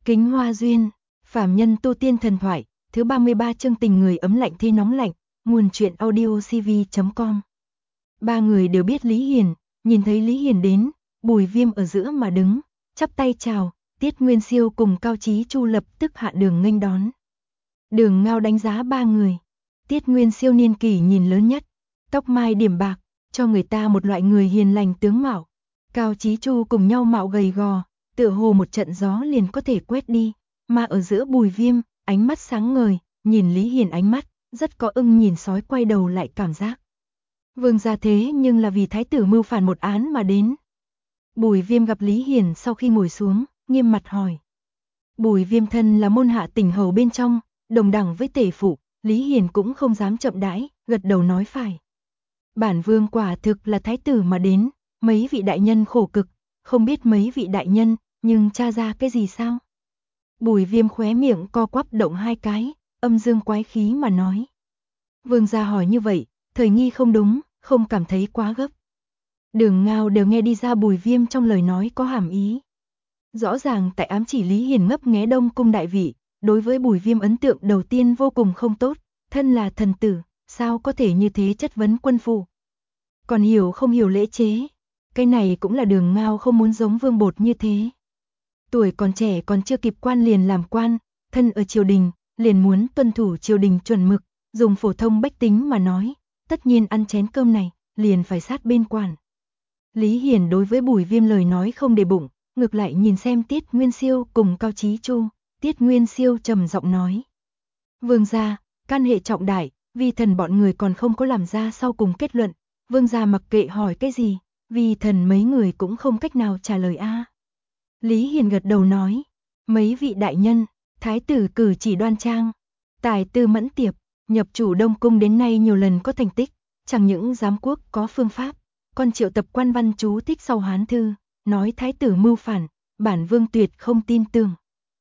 Kính Hoa Duyên, Phàm Nhân Tu Tiên Thần Thoại, thứ 33 chương tình người ấm lạnh thế nóng lạnh, nguồn truyện audio cv.com. Ba người đều biết Lý Hiền, nhìn thấy Lý Hiền đến, Bùi Viêm ở giữa mà đứng, chắp tay chào, Tiết Nguyên Siêu cùng Cao Chí Chu lập tức hạ đường nghênh đón. Đường Ngao đánh giá ba người. Tiết Nguyên Siêu niên kỷ nhìn lớn nhất, tóc mai điểm bạc, cho người ta một loại người hiền lành tướng mạo. Cao Chí Chu cùng nhau mạo gầy gò, tựa hồ một trận gió liền có thể quét đi, mà ở giữa Bùi Viêm, ánh mắt sáng ngời, nhìn Lý Hiền ánh mắt, rất có ưng nhìn sói quay đầu lại cảm giác. Vương gia thế nhưng là vì thái tử mưu phản một án mà đến. Bùi Viêm gặp Lý Hiền sau khi ngồi xuống, nghiêm mặt hỏi. Bùi Viêm thân là môn hạ tỉnh hầu bên trong, đồng đẳng với tể phụ, Lý Hiền cũng không dám chậm đãi, gật đầu nói phải. Bản vương quả thực là thái tử mà đến, mấy vị đại nhân khổ cực, không biết mấy vị đại nhân, nhưng tra ra cái gì sao? Bùi Viêm khóe miệng co quắp động hai cái, âm dương quái khí mà nói. Vương gia hỏi như vậy, thời nghi không đúng, không cảm thấy quá gấp. Đường Ngao đều nghe đi ra Bùi Viêm trong lời nói có hàm ý. Rõ ràng tại ám chỉ Lý Hiền ngấp nghé Đông cung đại vị, đối với Bùi Viêm ấn tượng đầu tiên vô cùng không tốt, thân là thần tử, sao có thể như thế chất vấn quân phụ. Còn hiểu không hiểu lễ chế, cái này cũng là Đường Ngao không muốn giống Vương Bột như thế. Tuổi còn trẻ còn chưa kịp quan liền làm quan, thân ở triều đình, liền muốn tuân thủ triều đình chuẩn mực, dùng phổ thông bách tính mà nói, tất nhiên ăn chén cơm này, liền phải sát bên quản. Lý Hiền đối với Bùi Viêm lời nói không để bụng, ngược lại nhìn xem Tiết Nguyên Siêu cùng Cao Chí Chu, Tiết Nguyên Siêu trầm giọng nói. Vương gia, can hệ trọng đại, vi thần bọn người còn không có làm ra sau cùng kết luận, vương gia mặc kệ hỏi cái gì, vi thần mấy người cũng không cách nào trả lời a. Lý Hiền gật đầu nói, mấy vị đại nhân, thái tử cử chỉ đoan trang, tài tư mẫn tiệp, nhập chủ Đông cung đến nay nhiều lần có thành tích, chẳng những giám quốc có phương pháp, còn triệu tập quan văn chú thích sau Hán thư, nói thái tử mưu phản, bản vương tuyệt không tin tưởng.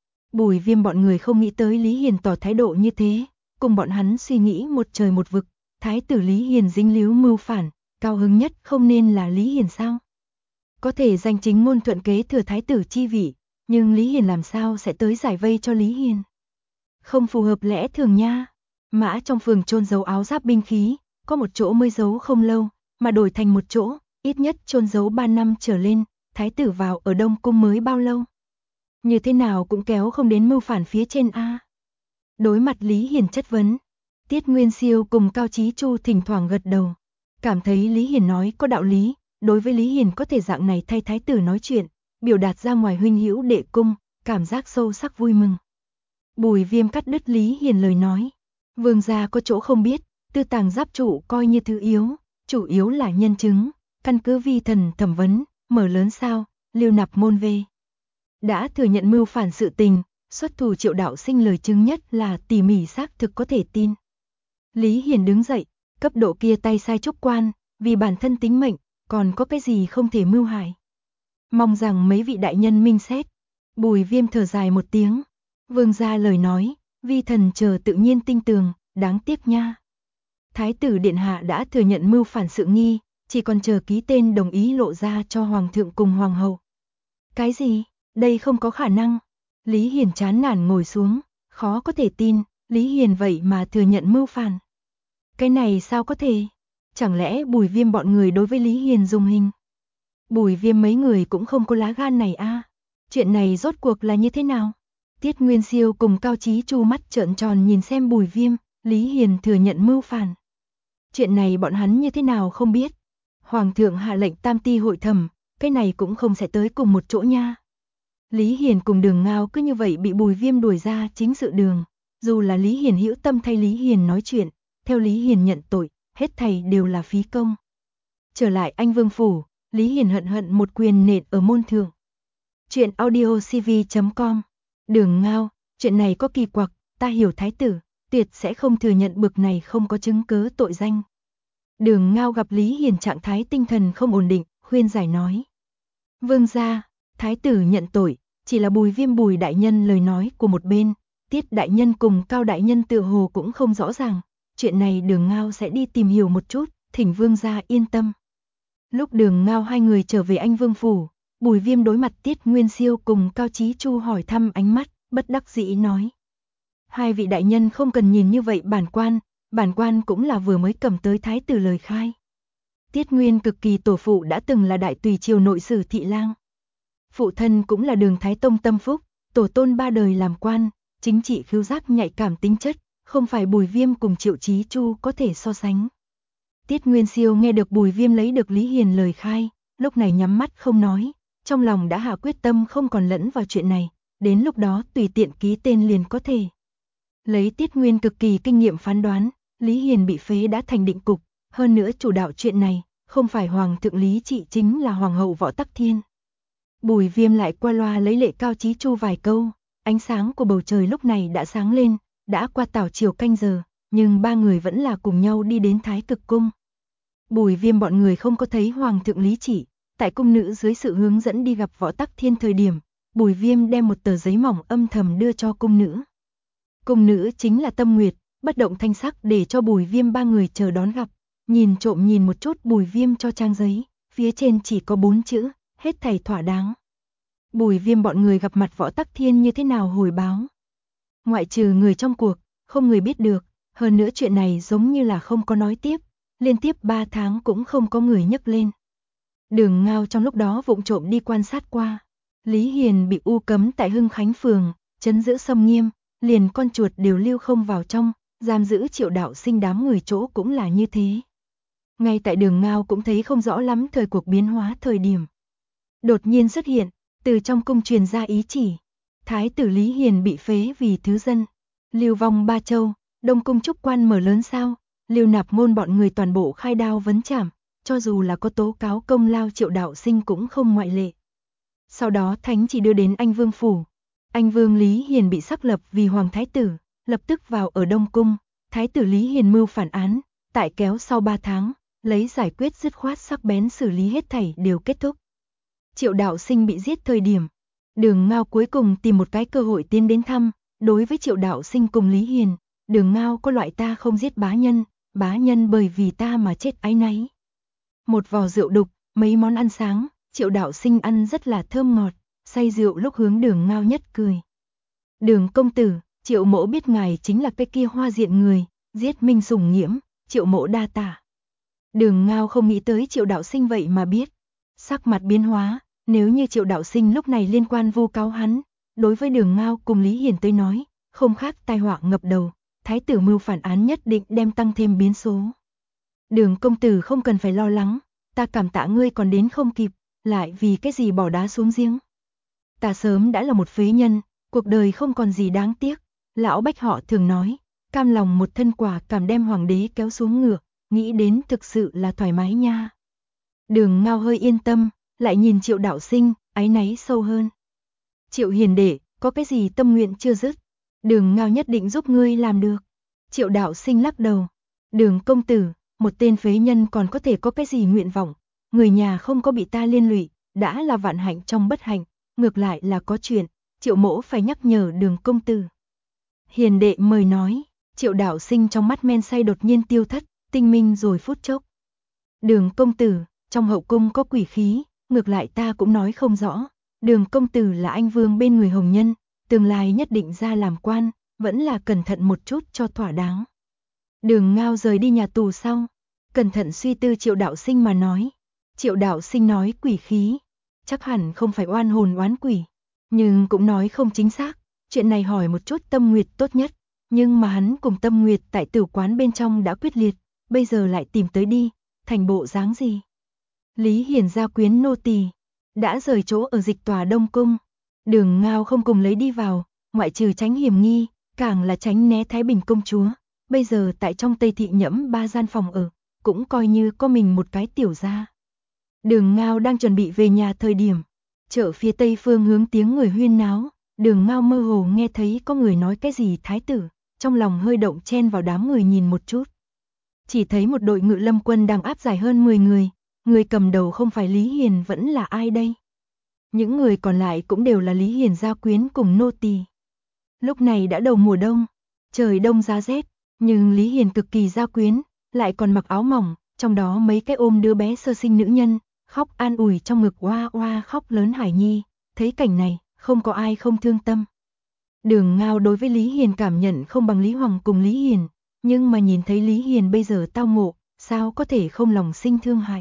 Bùi Viêm bọn người không nghĩ tới Lý Hiền tỏ thái độ như thế, cùng bọn hắn suy nghĩ một trời một vực, thái tử Lý Hiền dính líu mưu phản, cao hứng nhất không nên là Lý Hiền sao? Có thể danh chính ngôn thuận kế thừa thái tử chi vị, nhưng Lý Hiền làm sao sẽ tới giải vây cho Lý Hiền? Không phù hợp lẽ thường nha. Mã trong phường chôn giấu áo giáp binh khí, có một chỗ mới giấu không lâu, mà đổi thành một chỗ, ít nhất chôn giấu 3 năm trở lên, thái tử vào ở Đông cung mới bao lâu? Như thế nào cũng kéo không đến mưu phản phía trên a. Đối mặt Lý Hiền chất vấn, Tiết Nguyên Siêu cùng Cao Chí Chu thỉnh thoảng gật đầu, cảm thấy Lý Hiền nói có đạo lý. Đối với Lý Hiền có thể dạng này thay thái tử nói chuyện, biểu đạt ra ngoài huynh hữu đệ cung, cảm giác sâu sắc vui mừng. Bùi Viêm cắt đứt Lý Hiền lời nói. Vương gia có chỗ không biết, tư tàng giáp trụ coi như thứ yếu, chủ yếu là nhân chứng, căn cứ vi thần thẩm vấn, mở lớn sao, lưu nạp môn về. Đã thừa nhận mưu phản sự tình, xuất thủ Triệu đạo sinh lời chứng nhất là tỉ mỉ xác thực có thể tin. Lý Hiền đứng dậy, cấp độ kia tay sai trúc quan, vì bản thân tính mệnh, còn có cái gì không thể mưu hại. Mong rằng mấy vị đại nhân minh xét. Bùi Viêm thở dài một tiếng. Vương gia lời nói, vi thần chờ tự nhiên tinh tường, đáng tiếc nha. Thái tử điện hạ đã thừa nhận mưu phản sự nghi, chỉ còn chờ ký tên đồng ý lộ ra cho hoàng thượng cùng hoàng hậu. Cái gì? Đây không có khả năng. Lý Hiền chán nản ngồi xuống, khó có thể tin, Lý Hiền vậy mà thừa nhận mưu phản. Cái này sao có thể? Chẳng lẽ Bùi Viêm bọn người đối với Lý Hiền dùng hình? Bùi Viêm mấy người cũng không có lá gan này a. Chuyện này rốt cuộc là như thế nào? Tiết Nguyên Siêu cùng Cao Chí Chu mắt trợn tròn nhìn xem Bùi Viêm, Lý Hiền thừa nhận mưu phản. Chuyện này bọn hắn như thế nào không biết? Hoàng thượng hạ lệnh tam ti hội thẩm, cái này cũng không sẽ tới cùng một chỗ nha. Lý Hiền cùng Đường Ngao cứ như vậy bị Bùi Viêm đuổi ra chính sự đường, dù là Lý Hiền hữu tâm thay Lý Hiền nói chuyện, theo Lý Hiền nhận tội, hết thảy đều là phí công. Trở lại Anh Vương phủ, Lý Hiền hận hận một quyền nện ở môn thượng. Chuyện audio cv.com. Đường Ngao, chuyện này có kỳ quặc, ta hiểu thái tử, tuyệt sẽ không thừa nhận bực này không có chứng cớ tội danh. Đường Ngao gặp Lý Hiền trạng thái tinh thần không ổn định, khuyên giải nói. Vương gia, thái tử nhận tội, chỉ là Bùi Viêm Bùi đại nhân lời nói của một bên, Tiết đại nhân cùng Cao đại nhân tựa hồ cũng không rõ ràng. Chuyện này Đường Ngao sẽ đi tìm hiểu một chút, thỉnh vương gia yên tâm. Lúc Đường Ngao hai người trở về Anh Vương phủ, Bùi Viêm đối mặt Tiết Nguyên Siêu cùng Cao Chí Chu hỏi thăm ánh mắt, bất đắc dĩ nói. Hai vị đại nhân không cần nhìn như vậy bản quan cũng là vừa mới cầm tới thái tử lời khai. Tiết Nguyên Cực Kỳ tổ phụ đã từng là đại tùy triều nội sử thị lang. Phụ thân cũng là Đường Thái Tông tâm phúc, tổ tôn ba đời làm quan, chính trị khứu giác nhạy cảm tính chất, không phải Bùi Viêm cùng Triệu Chí Chu có thể so sánh. Tiết Nguyên Siêu nghe được Bùi Viêm lấy được Lý Hiền lời khai, lúc này nhắm mắt không nói, trong lòng đã hạ quyết tâm không còn lẫn vào chuyện này, đến lúc đó tùy tiện ký tên liền có thể. Lấy Tiết Nguyên Cực Kỳ kinh nghiệm phán đoán, Lý Hiền bị phế đã thành định cục, hơn nữa chủ đạo chuyện này, không phải Hoàng thượng Lý Trị chính là Hoàng hậu Võ Tắc Thiên. Bùi Viêm lại qua loa lấy Lệ Cao Chí Chu vài câu, ánh sáng của bầu trời lúc này đã sáng lên, đã qua tảo chiều canh giờ, nhưng ba người vẫn là cùng nhau đi đến Thái Cực Cung. Bùi Viêm bọn người không có thấy Hoàng thượng Lý Trị, tại cung nữ dưới sự hướng dẫn đi gặp Võ Tắc Thiên thời điểm, Bùi Viêm đem một tờ giấy mỏng âm thầm đưa cho cung nữ. Cung nữ chính là Tâm Nguyệt, bất động thanh sắc để cho Bùi Viêm ba người chờ đón gặp, nhìn trộm nhìn một chút Bùi Viêm cho trang giấy, phía trên chỉ có 4 chữ, hết thảy thỏa đáng. Bùi Viêm bọn người gặp mặt Võ Tắc Thiên như thế nào hồi báo. Ngoại trừ người trong cuộc, không người biết được, hơn nữa chuyện này giống như là không có nói tiếp, liên tiếp 3 tháng cũng không có người nhắc lên. Đường Ngao trong lúc đó vụng trộm đi quan sát qua, Lý Hiền bị u cấm tại Hưng Khánh phường, trấn giữ xâm nghiêm, liền con chuột đều lưu không vào trong, giam giữ Triệu Đạo Sinh đám người chỗ cũng là như thế. Ngay tại Đường Ngao cũng thấy không rõ lắm thời cuộc biến hóa thời điểm. Đột nhiên xuất hiện, từ trong cung truyền ra ý chỉ, Thái tử Lý Hiền bị phế vì thứ dân, lưu vong ba châu, Đông cung trúc quan mở lớn sao, Lưu Nạp Môn bọn người toàn bộ khai đao vấn trảm, cho dù là có tố cáo công lao Triệu Đạo Sinh cũng không ngoại lệ. Sau đó thánh chỉ đưa đến Anh Vương phủ. Anh Vương Lý Hiền bị xác lập vì hoàng thái tử, lập tức vào ở Đông cung, Thái tử Lý Hiền mưu phản án, tại kéo sau 3 tháng, lấy giải quyết dứt khoát sắc bén xử lý hết thảy đều kết thúc. Triệu Đạo Sinh bị giết thời điểm, Đường Ngao cuối cùng tìm một cái cơ hội tiến đến thăm, đối với Triệu Đạo Sinh cùng Lý Hiền, Đường Ngao có loại ta không giết bá nhân bởi vì ta mà chết áy náy. Một vò rượu đục, mấy món ăn sáng, Triệu Đạo Sinh ăn rất là thơm ngọt, say rượu lúc hướng Đường Ngao nhất cười. Đường công tử, Triệu mỗ biết ngài chính là cái kia hoa diện người, giết Minh Sủng Nghiễm, Triệu mỗ đa tạ. Đường Ngao không nghĩ tới Triệu Đạo Sinh vậy mà biết, sắc mặt biến hóa, nếu như Triệu Đạo Sinh lúc này liên quan vu cáo hắn, đối với Đường Ngao cùng Lý Hiền tới nói, không khác tai họa ngập đầu, thái tử mưu phản án nhất định đem tăng thêm biến số. Đường công tử không cần phải lo lắng, ta cảm tạ ngươi còn đến không kịp, lại vì cái gì bỏ đá xuống giếng. Ta sớm đã là một phế nhân, cuộc đời không còn gì đáng tiếc, lão Bách họ thường nói, cam lòng một thân quả cảm đem hoàng đế kéo xuống ngựa, nghĩ đến thực sự là thoải mái nha. Đường Ngao hơi yên tâm, lại nhìn Triệu Đạo Sinh, áy náy sâu hơn. Triệu hiền đệ, có cái gì tâm nguyện chưa dứt? Đường Ngao nhất định giúp ngươi làm được. Triệu Đạo Sinh lắc đầu. Đường công tử, một tên phế nhân còn có thể có cái gì nguyện vọng? Người nhà không có bị ta liên lụy, đã là vạn hạnh trong bất hạnh, ngược lại là có chuyện, Triệu mỗ phải nhắc nhở Đường công tử. Hiền đệ mời nói, Triệu Đạo Sinh trong mắt men say đột nhiên tiêu thất, tinh minh rồi phút chốc. Đường công tử, trong hậu cung có quỷ khí, ngược lại ta cũng nói không rõ. Đường công tử là anh vương bên người hồng nhân, tương lai nhất định ra làm quan, vẫn là cẩn thận một chút cho thỏa đáng. Đường Ngao rời đi nhà tù sau, cẩn thận suy tư Triệu Đạo Sinh mà nói. Triệu Đạo Sinh nói quỷ khí, chắc hẳn không phải oan hồn oán quỷ, nhưng cũng nói không chính xác, chuyện này hỏi một chút Tâm Nguyệt tốt nhất, nhưng mà hắn cùng Tâm Nguyệt tại tử quán bên trong đã quyết liệt, bây giờ lại tìm tới đi, thành bộ dáng gì. Lý Hiền gia quyến nô tỳ đã rời chỗ ở dịch tòa Đông Cung, Đường Ngao không cùng lấy đi vào, ngoại trừ tránh hiểm nghi, càng là tránh né Thái Bình công chúa, bây giờ tại trong Tây Thị nhẫm 3 gian phòng ở, cũng coi như có mình một cái tiểu gia. Đường Ngao đang chuẩn bị về nhà thời điểm, chợ phía tây phương hướng tiếng người huyên náo, Đường Ngao mơ hồ nghe thấy có người nói cái gì thái tử, trong lòng hơi động chen vào đám người nhìn một chút. Chỉ thấy một đội ngự lâm quân đang áp giải hơn 10 người, người cầm đầu không phải Lý Hiền vẫn là ai đây? Những người còn lại cũng đều là Lý Hiền gia quyến cùng nô tỳ. Lúc này đã đầu mùa đông, trời đông giá rét, nhưng Lý Hiền cực kỳ gia quyến, lại còn mặc áo mỏng, trong đó mấy cái ôm đứa bé sơ sinh nữ nhân, khóc an ủi trong ngực oa oa khóc lớn hải nhi, thấy cảnh này, không có ai không thương tâm. Đường Ngao đối với Lý Hiền cảm nhận không bằng Lý Hoàng cùng Lý Hiền, nhưng mà nhìn thấy Lý Hiền bây giờ tao ngộ, sao có thể không lòng sinh thương hại.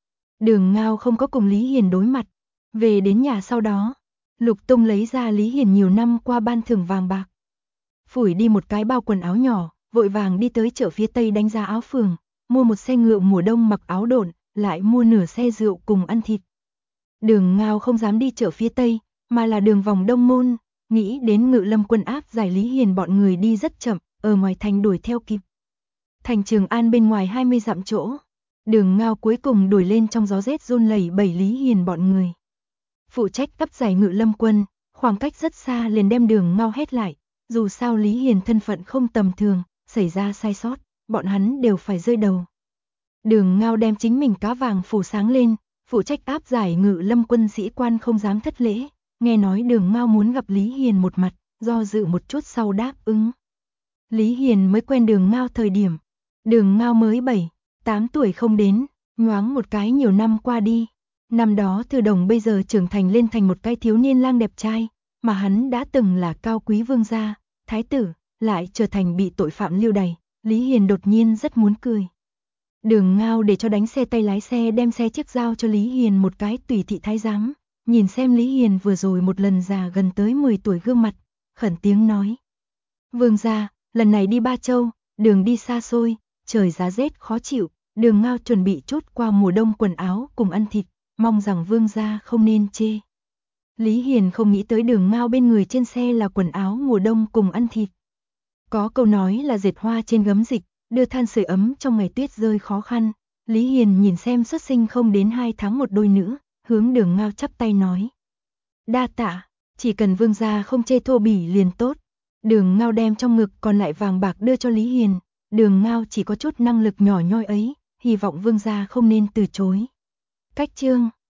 Đường Ngao không có cùng Lý Hiền đối mặt, về đến nhà sau đó, Lục Tung lấy ra Lý Hiền nhiều năm qua ban thưởng vàng bạc. Phủi đi một cái bao quần áo nhỏ, vội vàng đi tới chợ phía Tây đánh giá áo phường, mua một xe ngựa mùa đông mặc áo độn, lại mua nửa xe rượu cùng ăn thịt. Đường Ngao không dám đi chợ phía Tây, mà là đường vòng Đông Môn, nghĩ đến Ngự Lâm quân áp giải Lý Hiền bọn người đi rất chậm, ở ngoài thành đuổi theo kịp. Thành Trường An bên ngoài 20 dặm chỗ, Đường Ngao cuối cùng đuổi lên trong gió rét run lẩy bẩy Lý Hiền bọn người. Phụ trách cấp giải Ngự Lâm quân, khoảng cách rất xa liền đem Đường Ngao hét lại, dù sao Lý Hiền thân phận không tầm thường, xảy ra sai sót, bọn hắn đều phải rơi đầu. Đường Ngao đem chính mình cá vàng phủ sáng lên, phụ trách áp giải Ngự Lâm quân sĩ quan không dám thất lễ, nghe nói Đường Ngao muốn gặp Lý Hiền một mặt, do dự một chút sau đáp ứng. Lý Hiền mới quen Đường Ngao thời điểm, Đường Ngao mới 7-8 tuổi không đến, nhoáng một cái nhiều năm qua đi. Năm đó Thư Đồng bây giờ trưởng thành lên thành một cái thiếu niên lang đẹp trai, mà hắn đã từng là cao quý vương gia, thái tử, lại trở thành bị tội phạm lưu đày, Lý Hiền đột nhiên rất muốn cười. Đường Ngao để cho đánh xe tay lái xe đem xe chiếc giao cho Lý Hiền một cái tùy thị thái giám, nhìn xem Lý Hiền vừa rồi một lần già gần tới 10 tuổi gương mặt, khẩn tiếng nói. Vương gia, lần này đi Ba Châu, đường đi xa xôi, trời giá rét khó chịu, Đường Ngao chuẩn bị chút qua mùa đông quần áo cùng ăn thịt, mong rằng vương gia không nên chê. Lý Hiền không nghĩ tới Đường Ngao bên người trên xe là quần áo mùa đông cùng ăn thịt. Có câu nói là dệt hoa trên gấm dịch, đưa than sưởi ấm trong ngày tuyết rơi khó khăn. Lý Hiền nhìn xem xuất sinh không đến 2 tháng một đôi nữa, hướng Đường Ngao chắp tay nói. Đa tạ, chỉ cần vương gia không chê thô bỉ liền tốt. Đường Ngao đem trong ngực còn lại vàng bạc đưa cho Lý Hiền. Đường Ngao chỉ có chút năng lực nhỏ nhoi ấy, hy vọng vương gia không nên từ chối. Cách chương